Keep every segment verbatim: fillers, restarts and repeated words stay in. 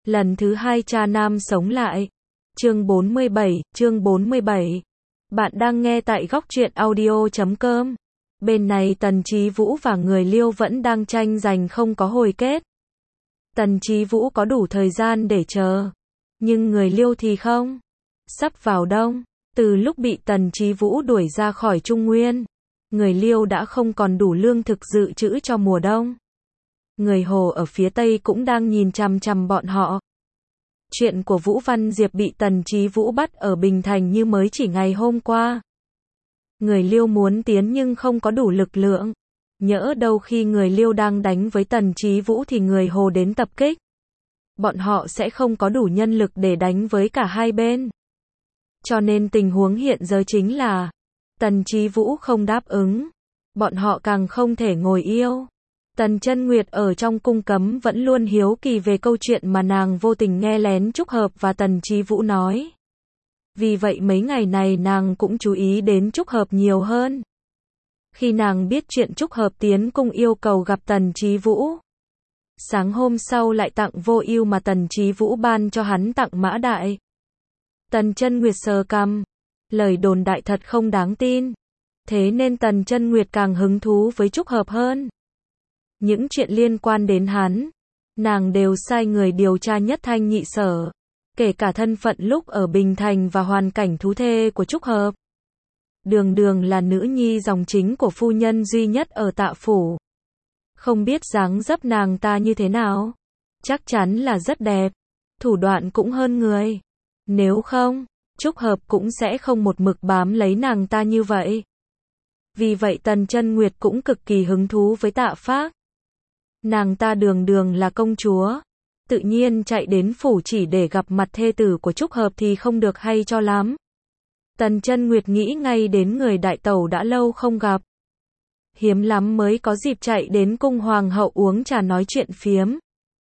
Lần thứ hai cha nam sống lại. Chương bốn mươi bảy, chương bốn mươi bảy. Bạn đang nghe tại góc truyện audio chấm com. Bên này Tần Chí Vũ và người Liêu vẫn đang tranh giành không có hồi kết. Tần Chí Vũ có đủ thời gian để chờ, nhưng người Liêu thì không. Sắp vào đông, từ lúc bị Tần Chí Vũ đuổi ra khỏi Trung Nguyên, người Liêu đã không còn đủ lương thực dự trữ cho mùa đông. Người Hồ ở phía Tây cũng đang nhìn chằm chằm bọn họ. Chuyện của Vũ Văn Diệp bị Tần Chí Vũ bắt ở Bình Thành như mới chỉ ngày hôm qua. Người Liêu muốn tiến nhưng không có đủ lực lượng. Nhỡ đâu khi người Liêu đang đánh với Tần Chí Vũ thì người Hồ đến tập kích. Bọn họ sẽ không có đủ nhân lực để đánh với cả hai bên. Cho nên tình huống hiện giờ chính là Tần Chí Vũ không đáp ứng. Bọn họ càng không thể ngồi yêu. Tần Chân Nguyệt ở trong cung cấm vẫn luôn hiếu kỳ về câu chuyện mà nàng vô tình nghe lén Trúc Hợp và Tần Chí Vũ nói. Vì vậy mấy ngày này nàng cũng chú ý đến Trúc Hợp nhiều hơn. Khi nàng biết chuyện Trúc Hợp tiến cung yêu cầu gặp Tần Chí Vũ, sáng hôm sau lại tặng vô ưu mà Tần Chí Vũ ban cho hắn tặng Mã Đại. Tần Chân Nguyệt sờ cằm, lời đồn đại thật không đáng tin. Thế nên Tần Chân Nguyệt càng hứng thú với Trúc Hợp hơn. Những chuyện liên quan đến hắn, nàng đều sai người điều tra nhất thanh nhị sở, kể cả thân phận lúc ở Bình Thành và hoàn cảnh thú thê của Trúc Hợp. Đường Đường là nữ nhi dòng chính của phu nhân duy nhất ở Tạ phủ. Không biết dáng dấp nàng ta như thế nào, chắc chắn là rất đẹp, thủ đoạn cũng hơn người. Nếu không, Trúc Hợp cũng sẽ không một mực bám lấy nàng ta như vậy. Vì vậy Tần Chân Nguyệt cũng cực kỳ hứng thú với Tạ Phác. Nàng ta Đường Đường là công chúa, tự nhiên chạy đến phủ chỉ để gặp mặt thê tử của Trúc Hợp thì không được hay cho lắm. Tần Chân Nguyệt nghĩ ngay đến người đại tẩu đã lâu không gặp. Hiếm lắm mới có dịp chạy đến cung hoàng hậu uống trà nói chuyện phiếm.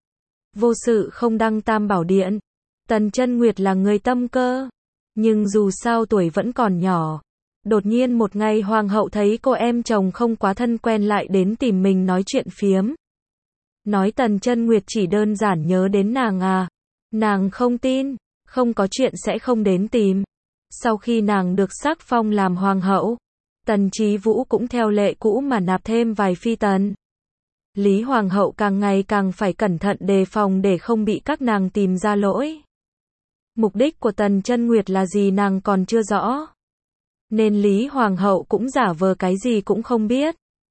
Vô sự không đăng tam bảo điện. Tần Chân Nguyệt là người tâm cơ, nhưng dù sao tuổi vẫn còn nhỏ. Đột nhiên một ngày hoàng hậu thấy cô em chồng không quá thân quen lại đến tìm mình nói chuyện phiếm. Nói Tần Chân Nguyệt chỉ đơn giản nhớ đến nàng à. Nàng không tin, không có chuyện sẽ không đến tìm. Sau khi nàng được sắc phong làm hoàng hậu, Tần Chí Vũ cũng theo lệ cũ mà nạp thêm vài phi tần. Lý hoàng hậu càng ngày càng phải cẩn thận đề phòng để không bị các nàng tìm ra lỗi. Mục đích của Tần Chân Nguyệt là gì nàng còn chưa rõ. Nên Lý hoàng hậu cũng giả vờ cái gì cũng không biết.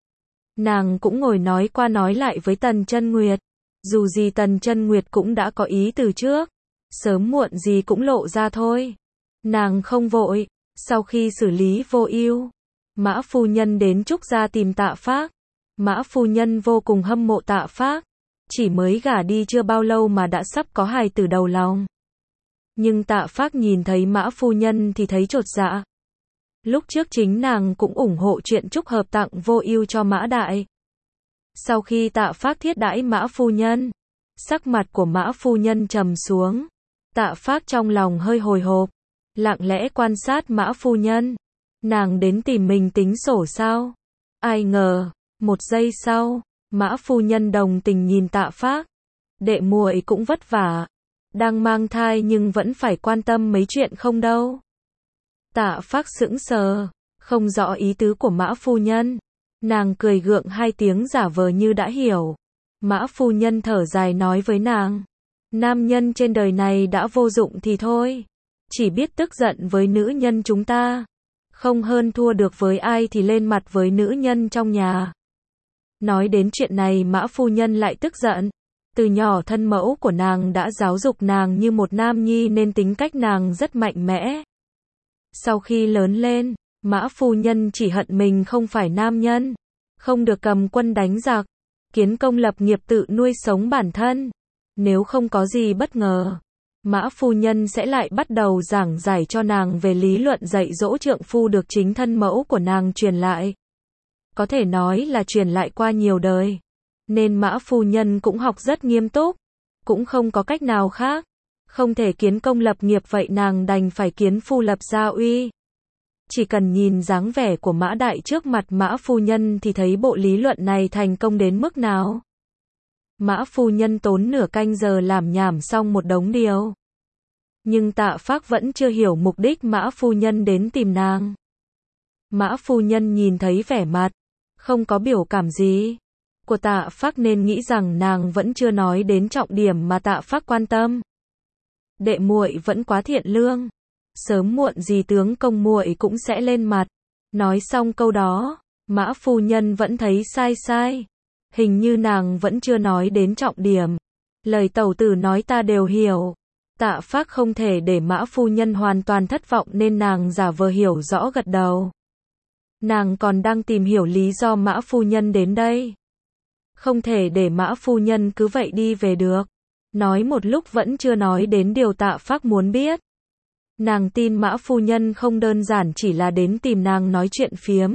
Nàng cũng ngồi nói qua nói lại với Tần Chân Nguyệt. Dù gì Tần Chân Nguyệt cũng đã có ý từ trước. Sớm muộn gì cũng lộ ra thôi. Nàng không vội. Sau khi xử lý vô ưu, Mã phu nhân đến Trúc gia tìm Tạ Phác. Mã phu nhân vô cùng hâm mộ Tạ Phác. Chỉ mới gả đi chưa bao lâu mà đã sắp có hài tử đầu lòng. Nhưng Tạ Phác nhìn thấy Mã phu nhân thì thấy chột dạ. Lúc trước chính nàng cũng ủng hộ chuyện Trúc Hợp tặng vô ưu cho Mã Đại. Sau khi Tạ Phác thiết đãi Mã phu nhân, sắc mặt của Mã phu nhân trầm xuống. Tạ Phác trong lòng hơi hồi hộp, lặng lẽ quan sát Mã phu nhân. Nàng đến tìm mình tính sổ sao? Ai ngờ, một giây sau, Mã phu nhân đồng tình nhìn Tạ Phác. Đệ muội cũng vất vả, đang mang thai nhưng vẫn phải quan tâm mấy chuyện không đâu. Tạ Phác sững sờ, không rõ ý tứ của Mã phu nhân. Nàng cười gượng hai tiếng giả vờ như đã hiểu. Mã phu nhân thở dài nói với nàng. Nam nhân trên đời này đã vô dụng thì thôi. Chỉ biết tức giận với nữ nhân chúng ta. Không hơn thua được với ai thì lên mặt với nữ nhân trong nhà. Nói đến chuyện này Mã phu nhân lại tức giận. Từ nhỏ thân mẫu của nàng đã giáo dục nàng như một nam nhi nên tính cách nàng rất mạnh mẽ. Sau khi lớn lên, Mã phu nhân chỉ hận mình không phải nam nhân, không được cầm quân đánh giặc, kiến công lập nghiệp tự nuôi sống bản thân. Nếu không có gì bất ngờ, Mã phu nhân sẽ lại bắt đầu giảng giải cho nàng về lý luận dạy dỗ trượng phu được chính thân mẫu của nàng truyền lại. Có thể nói là truyền lại qua nhiều đời, nên Mã phu nhân cũng học rất nghiêm túc, cũng không có cách nào khác. Không thể kiến công lập nghiệp vậy nàng đành phải kiến phu lập gia uy. Chỉ cần nhìn dáng vẻ của Mã Đại trước mặt Mã phu nhân thì thấy bộ lý luận này thành công đến mức nào. Mã phu nhân tốn nửa canh giờ làm nhảm xong một đống điều. Nhưng Tạ Phác vẫn chưa hiểu mục đích Mã phu nhân đến tìm nàng. Mã phu nhân nhìn thấy vẻ mặt, không có biểu cảm gì của Tạ Phác nên nghĩ rằng nàng vẫn chưa nói đến trọng điểm mà Tạ Phác quan tâm. Đệ muội vẫn quá thiện lương, sớm muộn gì tướng công muội cũng sẽ lên mặt. Nói xong câu đó, Mã phu nhân vẫn thấy sai sai. Hình như nàng vẫn chưa nói đến trọng điểm. Lời tẩu tử nói ta đều hiểu. Tạ Phác không thể để Mã phu nhân hoàn toàn thất vọng nên nàng giả vờ hiểu rõ gật đầu. Nàng còn đang tìm hiểu lý do Mã phu nhân đến đây. Không thể để Mã phu nhân cứ vậy đi về được. Nói một lúc vẫn chưa nói đến điều Tạ Phác muốn biết. Nàng tin Mã phu nhân không đơn giản chỉ là đến tìm nàng nói chuyện phiếm.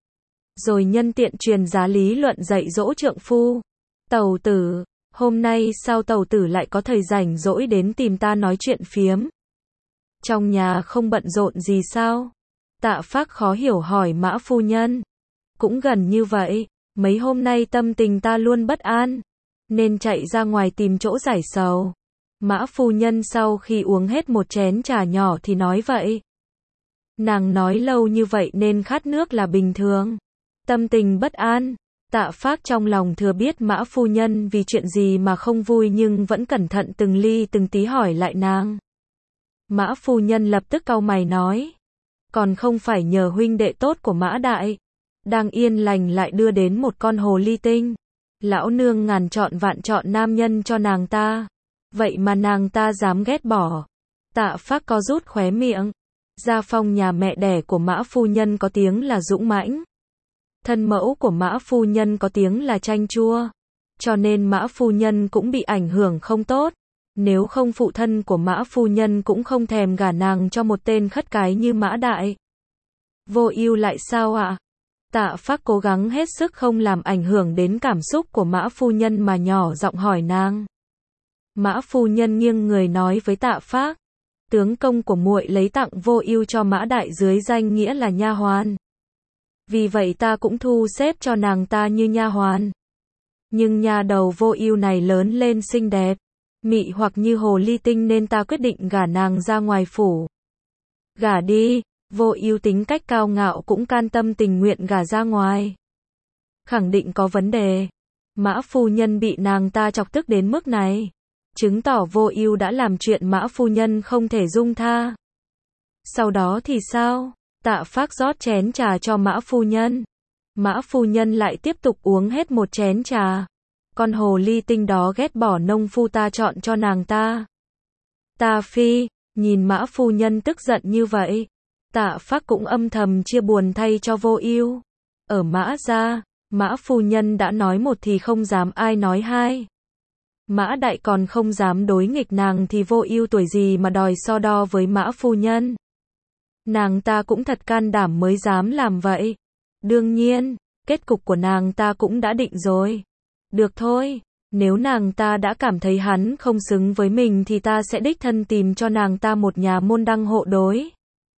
Rồi nhân tiện truyền giá lý luận dạy dỗ trượng phu. Tẩu tử, hôm nay sao tẩu tử lại có thời rảnh rỗi đến tìm ta nói chuyện phiếm? Trong nhà không bận rộn gì sao? Tạ Phác khó hiểu hỏi Mã phu nhân. Cũng gần như vậy, mấy hôm nay tâm tình ta luôn bất an, nên chạy ra ngoài tìm chỗ giải sầu. Mã phu nhân sau khi uống hết một chén trà nhỏ thì nói vậy. Nàng nói lâu như vậy nên khát nước là bình thường. Tâm tình bất an. Tạ Phác trong lòng thừa biết Mã phu nhân vì chuyện gì mà không vui nhưng vẫn cẩn thận từng ly từng tí hỏi lại nàng. Mã phu nhân lập tức cau mày nói. Còn không phải nhờ huynh đệ tốt của Mã đại. Đang yên lành lại đưa đến một con hồ ly tinh. Lão nương ngàn chọn vạn chọn nam nhân cho nàng ta. Vậy mà nàng ta dám ghét bỏ. Tạ Phác co rút khóe miệng. Gia phong nhà mẹ đẻ của Mã phu nhân có tiếng là dũng mãnh. Thân mẫu của Mã phu nhân có tiếng là chanh chua. Cho nên Mã phu nhân cũng bị ảnh hưởng không tốt. Nếu không phụ thân của Mã phu nhân cũng không thèm gả nàng cho một tên khất cái như Mã đại. Vô ưu lại sao ạ? À? Tạ Phác cố gắng hết sức không làm ảnh hưởng đến cảm xúc của Mã phu nhân mà nhỏ giọng hỏi nàng. Mã phu nhân nghiêng người nói với Tạ Phác. Tướng công của muội lấy tặng Vô ưu cho Mã đại dưới danh nghĩa là nha hoàn. Vì vậy ta cũng thu xếp cho nàng ta như nha hoàn. Nhưng nha đầu Vô ưu này lớn lên xinh đẹp, mị hoặc như hồ ly tinh nên ta quyết định gả nàng ra ngoài phủ. Gả đi. Vô ưu tính cách cao ngạo cũng can tâm tình nguyện gả ra ngoài. Khẳng định có vấn đề. Mã phu nhân bị nàng ta chọc tức đến mức này, chứng tỏ Vô ưu đã làm chuyện Mã phu nhân không thể dung tha. Sau đó thì sao? Tạ Phác rót chén trà cho Mã phu nhân. Mã phu nhân lại tiếp tục uống hết một chén trà. Con hồ ly tinh đó ghét bỏ nông phu ta chọn cho nàng ta. Ta phi, nhìn Mã phu nhân tức giận như vậy. Tạ Phác cũng âm thầm chia buồn thay cho Vô ưu. Ở Mã gia, Mã phu nhân đã nói một thì không dám ai nói hai. Mã đại còn không dám đối nghịch nàng thì Vô ưu tuổi gì mà đòi so đo với Mã phu nhân. Nàng ta cũng thật can đảm mới dám làm vậy. Đương nhiên, kết cục của nàng ta cũng đã định rồi. Được thôi, nếu nàng ta đã cảm thấy hắn không xứng với mình thì ta sẽ đích thân tìm cho nàng ta một nhà môn đăng hộ đối.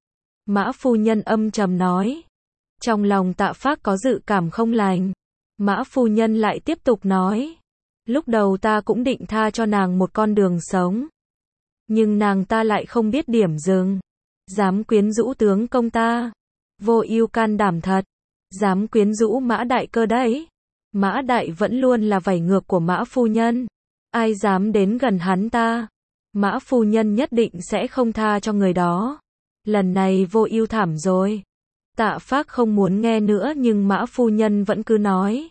Mã phu nhân âm trầm nói. Trong lòng Tạ Phác có dự cảm không lành. Mã phu nhân lại tiếp tục nói. Lúc đầu ta cũng định tha cho nàng một con đường sống. Nhưng nàng ta lại không biết điểm dừng. Dám quyến rũ tướng công ta. Vô ưu can đảm thật. Dám quyến rũ Mã đại cơ đấy. Mã đại vẫn luôn là vảy ngược của Mã phu nhân. Ai dám đến gần hắn ta. Mã phu nhân nhất định sẽ không tha cho người đó. Lần này Vô ưu thảm rồi. Tạ Phác không muốn nghe nữa nhưng Mã phu nhân vẫn cứ nói.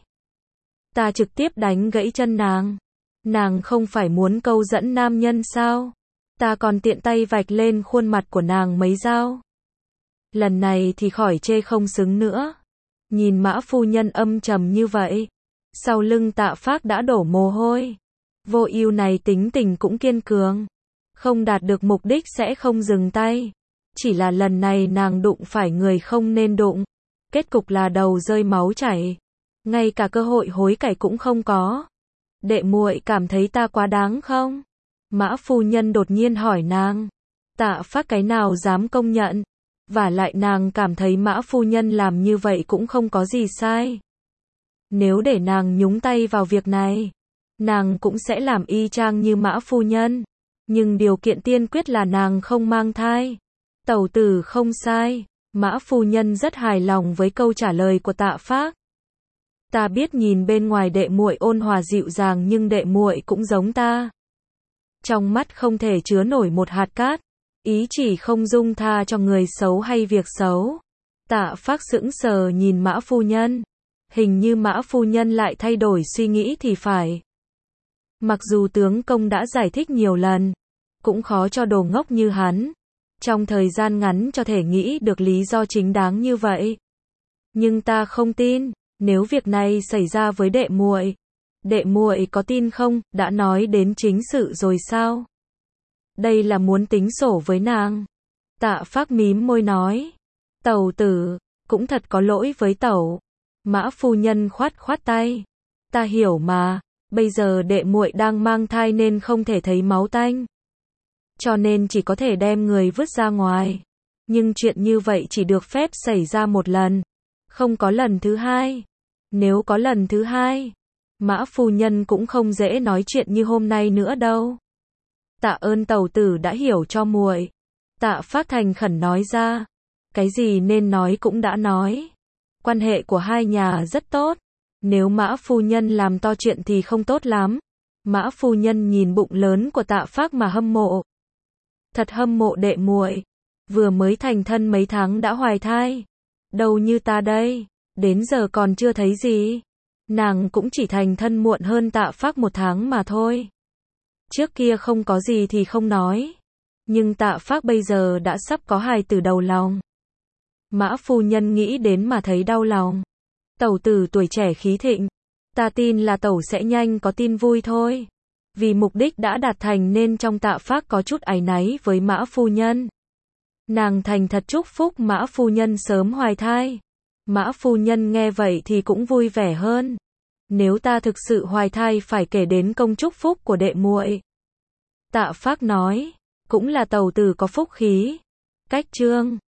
Ta trực tiếp đánh gãy chân nàng. Nàng không phải muốn câu dẫn nam nhân sao? Ta còn tiện tay vạch lên khuôn mặt của nàng mấy dao. Lần này thì khỏi chê không xứng nữa. Nhìn Mã phu nhân âm trầm như vậy, sau lưng Tạ Phác đã đổ mồ hôi. Vô ưu này tính tình cũng kiên cường. Không đạt được mục đích sẽ không dừng tay. Chỉ là lần này nàng đụng phải người không nên đụng. Kết cục là đầu rơi máu chảy. Ngay cả cơ hội hối cải cũng không có. Đệ muội cảm thấy ta quá đáng không? Mã phu nhân đột nhiên hỏi nàng. Tạ Phác cái nào dám công nhận. Vả lại nàng cảm thấy Mã phu nhân làm như vậy cũng không có gì sai. Nếu để nàng nhúng tay vào việc này, nàng cũng sẽ làm y chang như Mã phu nhân. Nhưng điều kiện tiên quyết là nàng không mang thai. Tẩu tử không sai. Mã phu nhân rất hài lòng với câu trả lời của Tạ Phác. Ta biết nhìn bên ngoài đệ muội ôn hòa dịu dàng nhưng đệ muội cũng giống ta. Trong mắt không thể chứa nổi một hạt cát. Ý chỉ không dung tha cho người xấu hay việc xấu. Tạ Phác sững sờ nhìn Mã phu nhân. Hình như Mã phu nhân lại thay đổi suy nghĩ thì phải. Mặc dù tướng công đã giải thích nhiều lần, cũng khó cho đồ ngốc như hắn. Trong thời gian ngắn cho thể nghĩ được lý do chính đáng như vậy. Nhưng ta không tin, nếu việc này xảy ra với đệ muội, đệ muội có tin không, đã nói đến chính sự rồi sao? Đây là muốn tính sổ với nàng. Tạ Phác mím môi nói, tẩu tử, cũng thật có lỗi với tẩu. Mã phu nhân khoát khoát tay, ta hiểu mà, bây giờ đệ muội đang mang thai nên không thể thấy máu tanh. Cho nên chỉ có thể đem người vứt ra ngoài. Nhưng chuyện như vậy chỉ được phép xảy ra một lần. Không có lần thứ hai. Nếu có lần thứ hai, Mã phu nhân cũng không dễ nói chuyện như hôm nay nữa đâu. Tạ ơn tẩu tử đã hiểu cho muội. Tạ Phác thành khẩn nói ra. Cái gì nên nói cũng đã nói. Quan hệ của hai nhà rất tốt. Nếu Mã phu nhân làm to chuyện thì không tốt lắm. Mã phu nhân nhìn bụng lớn của Tạ Phác mà hâm mộ. Thật hâm mộ đệ muội. Vừa mới thành thân mấy tháng đã hoài thai. Đâu như ta đây, đến giờ còn chưa thấy gì. Nàng cũng chỉ thành thân muộn hơn Tạ Phác một tháng mà thôi. Trước kia không có gì thì không nói. Nhưng Tạ Phác bây giờ đã sắp có hài tử đầu lòng. Mã phu nhân nghĩ đến mà thấy đau lòng. Tẩu tử tuổi trẻ khí thịnh. Ta tin là tẩu sẽ nhanh có tin vui thôi. Vì mục đích đã đạt thành nên trong Tạ Phác có chút áy náy với Mã phu nhân. Nàng thành thật chúc phúc Mã phu nhân sớm hoài thai. Mã phu nhân nghe vậy thì cũng vui vẻ hơn. Nếu ta thực sự hoài thai phải kể đến công chúc phúc của đệ muội. Tạ Phác nói, cũng là tẩu tử có phúc khí. Cách chương